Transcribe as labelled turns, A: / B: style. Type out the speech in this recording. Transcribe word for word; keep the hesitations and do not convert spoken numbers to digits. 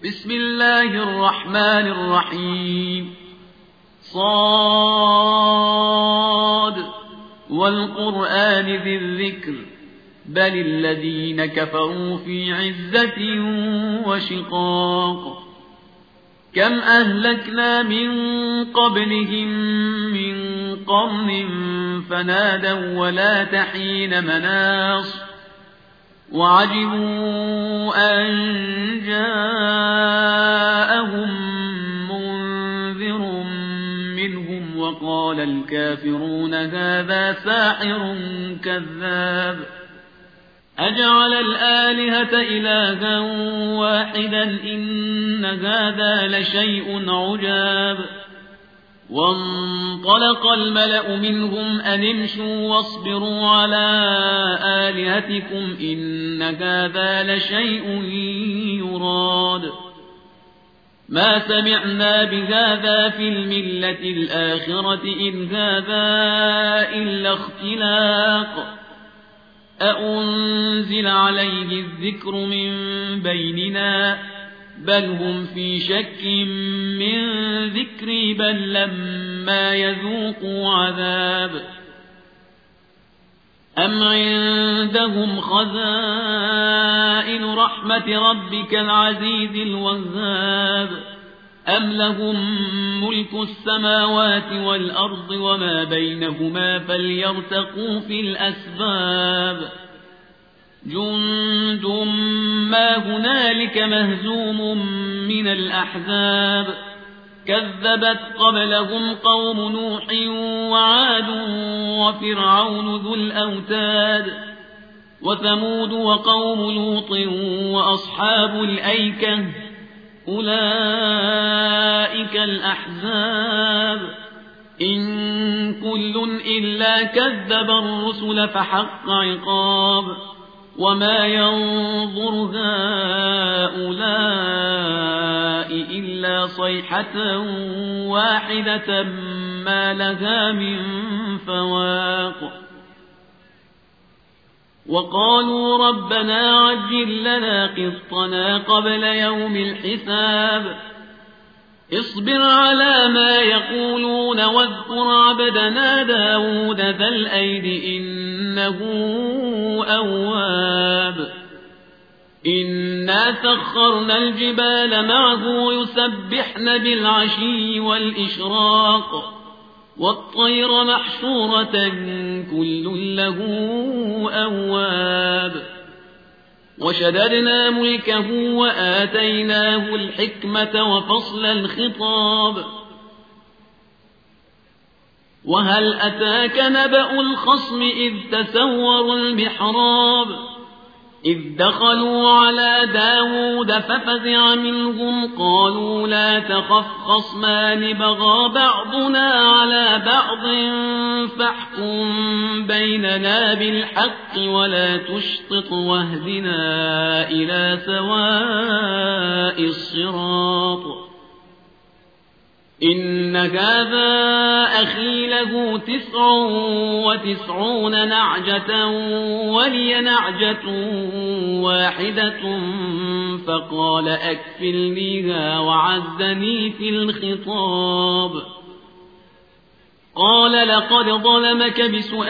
A: بسم الله الرحمن الرحيم صاد والقرآن ذي الذكر بل الذين كفروا في عزة وشقاق كم أهلكنا من قبلهم من قرن فنادوا ولا تحين مناص وعجبوا أن جاءهم منذر منهم وقال الكافرون هذا ساحر كذاب أجعل الآلهة إلها واحدا إن هذا لشيء عجاب وانطلق الملأ منهم أن امشوا واصبروا على آلهتكم إن هذا لشيء يراد ما سمعنا بهذا في الملة الآخرة إن هذا إلا اختلاق أأنزل عليه الذكر من بيننا بل هم في شك من ذكري بل لما يذوقوا عذاب أم عندهم خزائن رحمة ربك العزيز الوهاب أم لهم ملك السماوات والأرض وما بينهما فليرتقوا في الأسباب جند ما هنالك مهزوم من الأحزاب كذبت قبلهم قوم نوح وعاد وفرعون ذو الأوتاد وثمود وقوم لوط وأصحاب الأيكة أولئك الأحزاب إن كل إلا كذب الرسل فحق عقاب وما ينظر هؤلاء إلا صيحة واحدة ما لها من فواق وقالوا ربنا عجل لنا قسطنا قبل يوم الحساب اصبر على ما يقولون واذكر عبدنا داود ذا الأيد إنه أواب إنا سخرنا الجبال معه يسبحن بالعشي والإشراق والطير محشورة كل له أواب وشددنا ملكه وآتيناه الحكمة وفصل الخطاب وهل أتاك نبأ الخصم إذ تسوروا المحراب إذ دخلوا على داود ففزع منهم قالوا لا تخف خصمان بغى بعضنا على بعض فاحكم بيننا بالحق ولا تشطط واهدنا إلى سواء الصراط إن هذا أخي له تسع وتسعون نعجة ولي نعجة واحدة فقال أكفلنيها وعزني في الخطاب قال لقد ظلمك بسؤال